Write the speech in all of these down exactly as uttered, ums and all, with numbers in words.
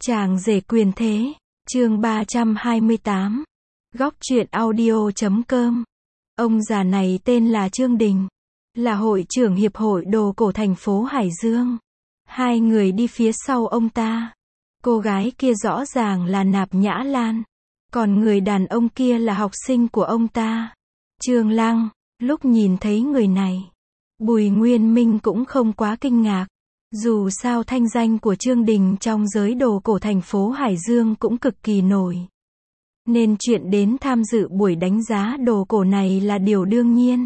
Chàng rể quyền thế, chương ba trăm hai mươi tám. Góc truyện audio chấm com. Ông già này tên là Trương Đình, là hội trưởng hiệp hội đồ cổ thành phố Hải Dương. Hai người đi phía sau ông ta. Cô gái kia rõ ràng là Nạp Nhã Lan, còn người đàn ông kia là học sinh của ông ta, Trương Lăng. Lúc nhìn thấy người này, Bùi Nguyên Minh cũng không quá kinh ngạc. Dù sao thanh danh của Trương Đình trong giới đồ cổ thành phố Hải Dương cũng cực kỳ nổi, nên chuyện đến tham dự buổi đánh giá đồ cổ này là điều đương nhiên.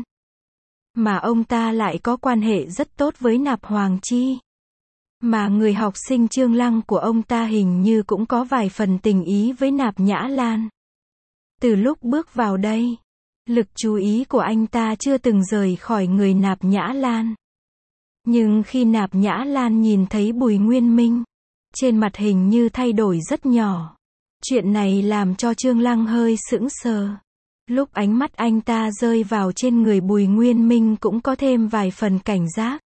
Mà ông ta lại có quan hệ rất tốt với Nạp Hoàng Chi. Mà người học sinh Trương Lăng của ông ta hình như cũng có vài phần tình ý với Nạp Nhã Lan. Từ lúc bước vào đây, lực chú ý của anh ta chưa từng rời khỏi người Nạp Nhã Lan. Nhưng khi Nạp Nhã Lan nhìn thấy Bùi Nguyên Minh, trên mặt hình như thay đổi rất nhỏ. Chuyện này làm cho Trương Lăng hơi sững sờ. Lúc ánh mắt anh ta rơi vào trên người Bùi Nguyên Minh cũng có thêm vài phần cảnh giác.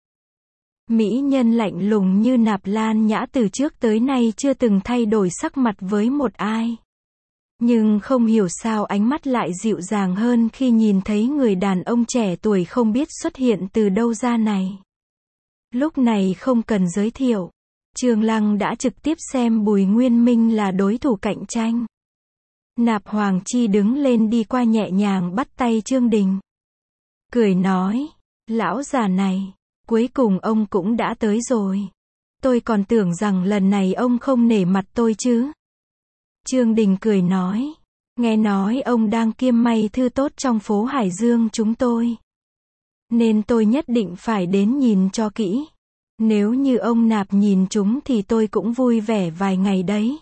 Mỹ nhân lạnh lùng như Nạp Lan Nhã từ trước tới nay chưa từng thay đổi sắc mặt với một ai. Nhưng không hiểu sao ánh mắt lại dịu dàng hơn khi nhìn thấy người đàn ông trẻ tuổi không biết xuất hiện từ đâu ra này. Lúc này không cần giới thiệu, Trương Lăng đã trực tiếp xem Bùi Nguyên Minh là đối thủ cạnh tranh. Nạp Hoàng Chi đứng lên đi qua nhẹ nhàng bắt tay Trương Đình, cười nói, lão già này, cuối cùng ông cũng đã tới rồi. Tôi còn tưởng rằng lần này ông không nể mặt tôi chứ. Trương Đình cười nói, nghe nói ông đang kiêm may thư tốt trong phố Hải Dương chúng tôi, nên tôi nhất định phải đến nhìn cho kỹ. Nếu như ông Nạp nhìn chúng thì tôi cũng vui vẻ vài ngày đấy.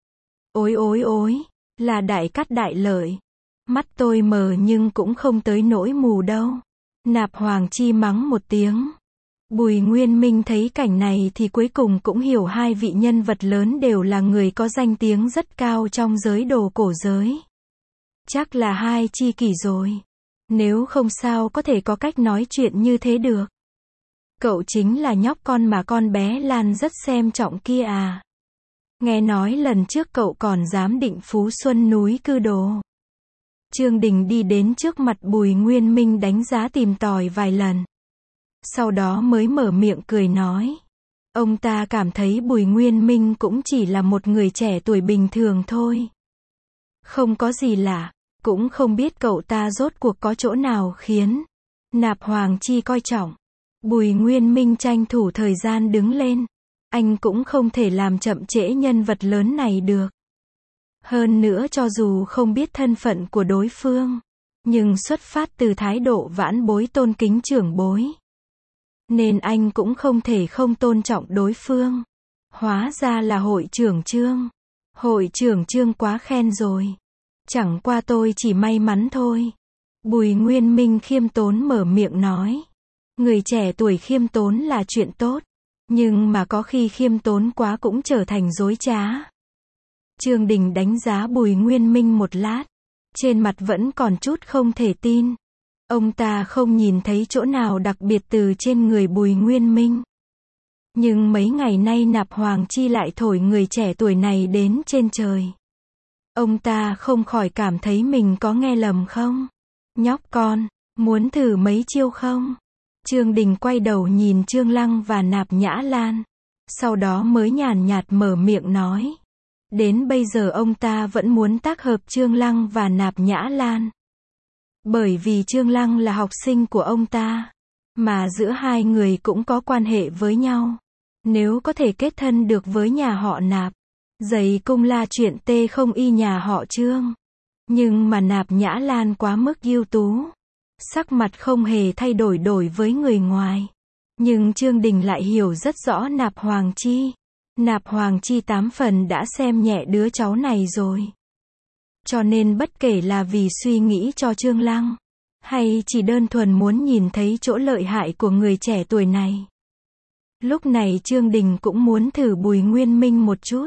Ối ối ối, là đại cát đại lợi. Mắt tôi mờ nhưng cũng không tới nỗi mù đâu. Nạp Hoàng Chi mắng một tiếng. Bùi Nguyên Minh thấy cảnh này thì cuối cùng cũng hiểu hai vị nhân vật lớn đều là người có danh tiếng rất cao trong giới đồ cổ giới. Chắc là hai chi kỷ rồi. Nếu không sao có thể có cách nói chuyện như thế được. Cậu chính là nhóc con mà con bé Lan rất xem trọng kia à. Nghe nói lần trước cậu còn dám định Phú Xuân núi cư đồ. Trương Đình đi đến trước mặt Bùi Nguyên Minh đánh giá tìm tòi vài lần. Sau đó mới mở miệng cười nói. Ông ta cảm thấy Bùi Nguyên Minh cũng chỉ là một người trẻ tuổi bình thường thôi. Không có gì lạ, cũng không biết cậu ta rốt cuộc có chỗ nào khiến Nạp Hoàng Chi coi trọng. Bùi Nguyên Minh tranh thủ thời gian đứng lên. Anh cũng không thể làm chậm trễ nhân vật lớn này được. Hơn nữa cho dù không biết thân phận của đối phương, nhưng xuất phát từ thái độ vãn bối tôn kính trưởng bối, nên anh cũng không thể không tôn trọng đối phương. Hóa ra là hội trưởng Trương. Hội trưởng Trương quá khen rồi. Chẳng qua tôi chỉ may mắn thôi. Bùi Nguyên Minh khiêm tốn mở miệng nói. Người trẻ tuổi khiêm tốn là chuyện tốt, nhưng mà có khi khiêm tốn quá cũng trở thành dối trá. Trương Đình đánh giá Bùi Nguyên Minh một lát, trên mặt vẫn còn chút không thể tin. Ông ta không nhìn thấy chỗ nào đặc biệt từ trên người Bùi Nguyên Minh. Nhưng mấy ngày nay Nạp Hoàng Chi lại thổi người trẻ tuổi này đến trên trời. Ông ta không khỏi cảm thấy mình có nghe lầm không? Nhóc con, muốn thử mấy chiêu không? Trương Đình quay đầu nhìn Trương Lăng và Nạp Nhã Lan, sau đó mới nhàn nhạt mở miệng nói. Đến bây giờ ông ta vẫn muốn tác hợp Trương Lăng và Nạp Nhã Lan. Bởi vì Trương Lăng là học sinh của ông ta, mà giữa hai người cũng có quan hệ với nhau. Nếu có thể kết thân được với nhà họ Nạp, dày cung la chuyện tê không y nhà họ Trương. Nhưng mà Nạp Nhã Lan quá mức ưu tú. Sắc mặt không hề thay đổi đổi với người ngoài. Nhưng Trương Đình lại hiểu rất rõ Nạp Hoàng Chi. Nạp Hoàng Chi tám phần đã xem nhẹ đứa cháu này rồi. Cho nên bất kể là vì suy nghĩ cho Trương Lăng, hay chỉ đơn thuần muốn nhìn thấy chỗ lợi hại của người trẻ tuổi này. Lúc này Trương Đình cũng muốn thử Bùi Nguyên Minh một chút.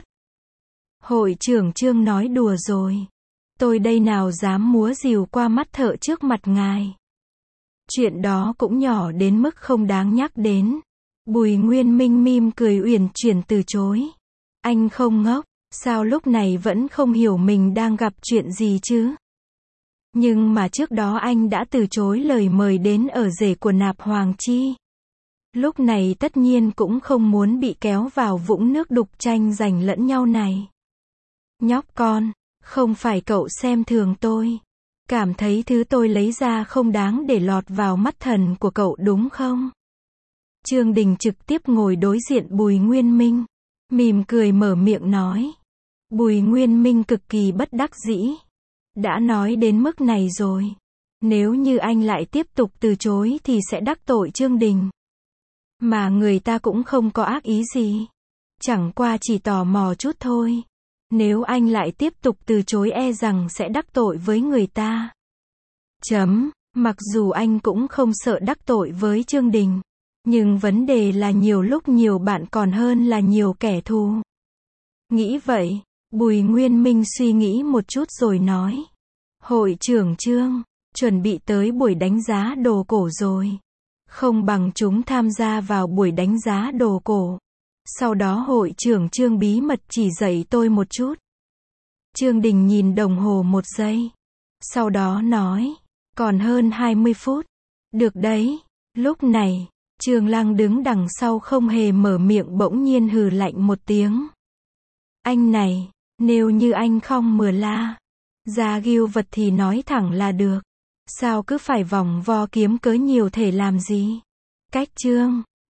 Hội trưởng Trương nói đùa rồi. Tôi đây nào dám múa rìu qua mắt thợ trước mặt ngài. Chuyện đó cũng nhỏ đến mức không đáng nhắc đến. Bùi Nguyên Minh mỉm cười uyển chuyển từ chối. Anh không ngốc, Sao lúc này vẫn không hiểu mình đang gặp chuyện gì chứ? Nhưng mà trước đó anh đã từ chối lời mời đến ở rể của Nạp Hoàng Chi. Lúc này tất nhiên cũng không muốn bị kéo vào vũng nước đục tranh giành lẫn nhau này. Nhóc con, không phải cậu xem thường tôi. Cảm thấy thứ tôi lấy ra không đáng để lọt vào mắt thần của cậu đúng không? Trương Đình trực tiếp ngồi đối diện Bùi Nguyên Minh. Mỉm cười mở miệng nói. Bùi Nguyên Minh cực kỳ bất đắc dĩ. Đã nói đến mức này rồi. Nếu như anh lại tiếp tục từ chối thì sẽ đắc tội Trương Đình. Mà người ta cũng không có ác ý gì. Chẳng qua chỉ tò mò chút thôi. Nếu anh lại tiếp tục từ chối e rằng sẽ đắc tội với người ta. Chấm, mặc dù anh cũng không sợ đắc tội với Trương Đình. Nhưng vấn đề là nhiều lúc nhiều bạn còn hơn là nhiều kẻ thù. Nghĩ vậy, Bùi Nguyên Minh suy nghĩ một chút rồi nói. Hội trưởng Trương, chuẩn bị tới buổi đánh giá đồ cổ rồi. Không bằng chúng tham gia vào buổi đánh giá đồ cổ. Sau đó hội trưởng Trương bí mật chỉ dạy tôi một chút. Trương Đình nhìn đồng hồ một giây. Sau đó nói, còn hơn hai mươi phút. Được đấy. Lúc này, Trương Lăng đứng đằng sau không hề mở miệng bỗng nhiên hừ lạnh một tiếng. Anh này, nếu như anh không mừa la, ra ghiêu vật thì nói thẳng là được. Sao cứ phải vòng vo kiếm cớ nhiều thể làm gì? Cách Trương